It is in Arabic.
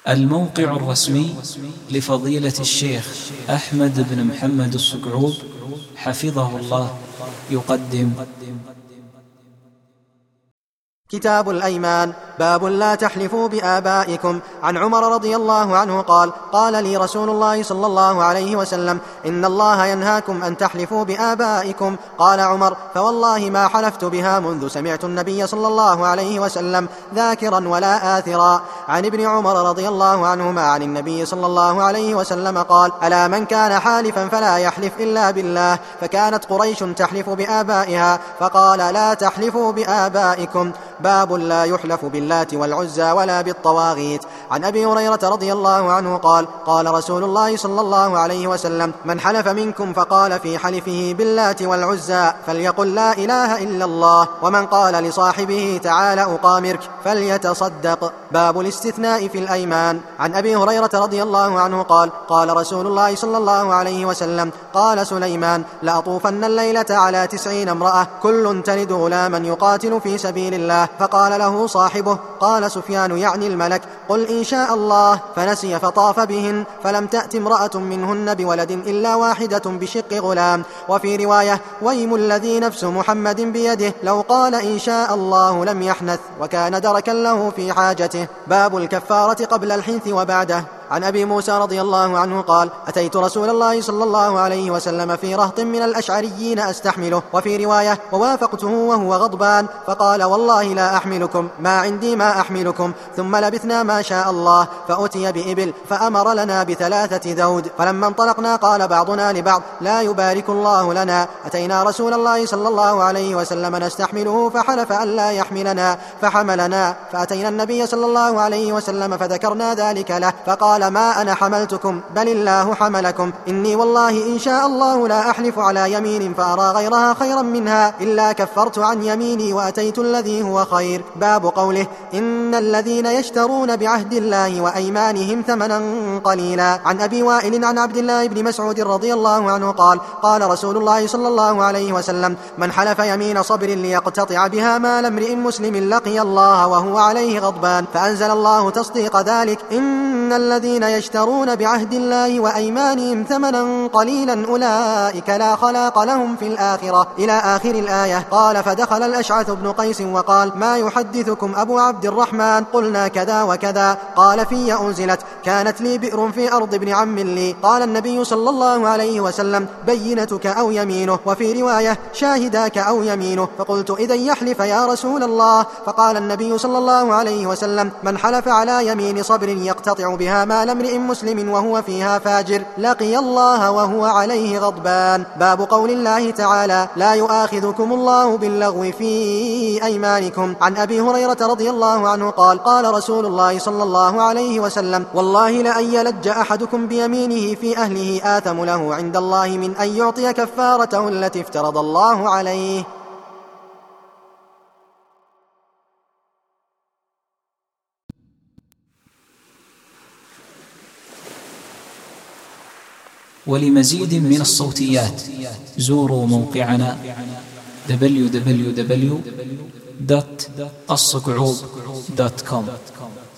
الموقع الرسمي لفضيلة الشيخ أحمد بن محمد الصقعوب حفظه الله يقدم كتاب الأيمان. باب لا تحلفوا بآبائكم. عن عمر رضي الله عنه قال: قال لي رسول الله صلى الله عليه وسلم: إن الله ينهاكم أن تحلفوا بآبائكم. قال عمر: فوالله ما حلفت بها منذ سمعت النبي صلى الله عليه وسلم ذاكرا ولا آثرا. عن ابن عمر رضي الله عنهما عن النبي صلى الله عليه وسلم قال: ألا من كان حالفا فلا يحلف إلا بالله. فكانت قريش تحلف بآبائها فقال: لا تحلفوا بآبائكم. باب لا يحلف باللات والعزى ولا بالطواغيت. عن أبي هريرة رضي الله عنه قال: قال رسول الله صلى الله عليه وسلم: من حلف منكم فقال في حلفه باللات والعزى فليقل لا إله إلا الله، ومن قال لصاحبه تعال أقامرك فليتصدق. باب الاستثناء في الأيمان. عن أبي هريرة رضي الله عنه قال: قال رسول الله صلى الله عليه وسلم: قال سليمان: لأطوفن الليلة على 90 امرأة كل تلد غلاما يقاتل في سبيل الله. فقال له صاحبه: قال سفيان يعني الملك: قل إن شاء الله. فنسي فطاف بهن فلم تأت امرأة منهن بولد إلا واحدة بشق غلام. وفي رواية: ويم الذي نفس محمد بيده لو قال إن شاء الله لم يحنث، وكان دركا له في حاجته. باب الكفارة قبل الحنث وبعده. عن أبي موسى رضي الله عنه قال: أتيت رسول الله صلى الله عليه وسلم في رهط من الأشعريين أستحمله. وفي رواية: ووافقته وهو غضبان فقال: والله لا أحملكم، ما عندي ما أحملكم. ثم لبثنا ما شاء الله فأتي بإبل فأمر لنا ب3 ذود. فلما انطلقنا قال بعضنا لبعض: لا يبارك الله لنا. أتينا رسول الله صلى الله عليه وسلم نستحمله فحلف أن لا يحملنا فحملنا. فأتينا النبي صلى الله عليه وسلم فذكرنا ذلك له فقال: ما أنا حملتكم بل الله حملكم. إني والله إن شاء الله لا أحلف على يمين فأرى غيرها خيرا منها إلا كفرت عن يميني وأتيت الذي هو خير. باب قوله: إن الذين يشترون بعهد الله وأيمانهم ثمنا قليلا. عن أبي وائل عن عبد الله بن مسعود رضي الله عنه قال: قال رسول الله صلى الله عليه وسلم: من حلف يمين صبر ليقتطع بها مال امرئ مسلم لقي الله وهو عليه غضبان. فأنزل الله تصديق ذلك: إن الذين يشترون بعهد الله وأيمانهم ثمنا قليلا أولئك لا خلاق لهم في الآخرة إلى آخر الآية. قال: فدخل الأشعث بن قيس وقال: ما يحدثكم أبو عبد الرحمن؟ قلنا كذا وكذا. قال: في أنزلت: كانت لي بئر في أرض ابن عم لي. قال النبي صلى الله عليه وسلم: بينتك أو يمينه. وفي رواية: شاهداك أو يمينه. فقلت: إذن يحلف يا رسول الله. فقال النبي صلى الله عليه وسلم: من حلف على يمين صبر يقتطع بها مال امرئ مسلم وهو فيها فاجر لقي الله وهو عليه غضبان. باب قول الله تعالى: لا يؤاخذكم الله باللغو في أيمانكم. عن أبي هريرة رضي الله عنه قال: قال رسول الله صلى الله عليه وسلم: والله لأن يلج أحدكم بيمينه في أهله آثم له عند الله من أن يعطي كفارته التي افترض الله عليه. ولمزيد من الصوتيات زوروا موقعنا www.الصقعوب.com.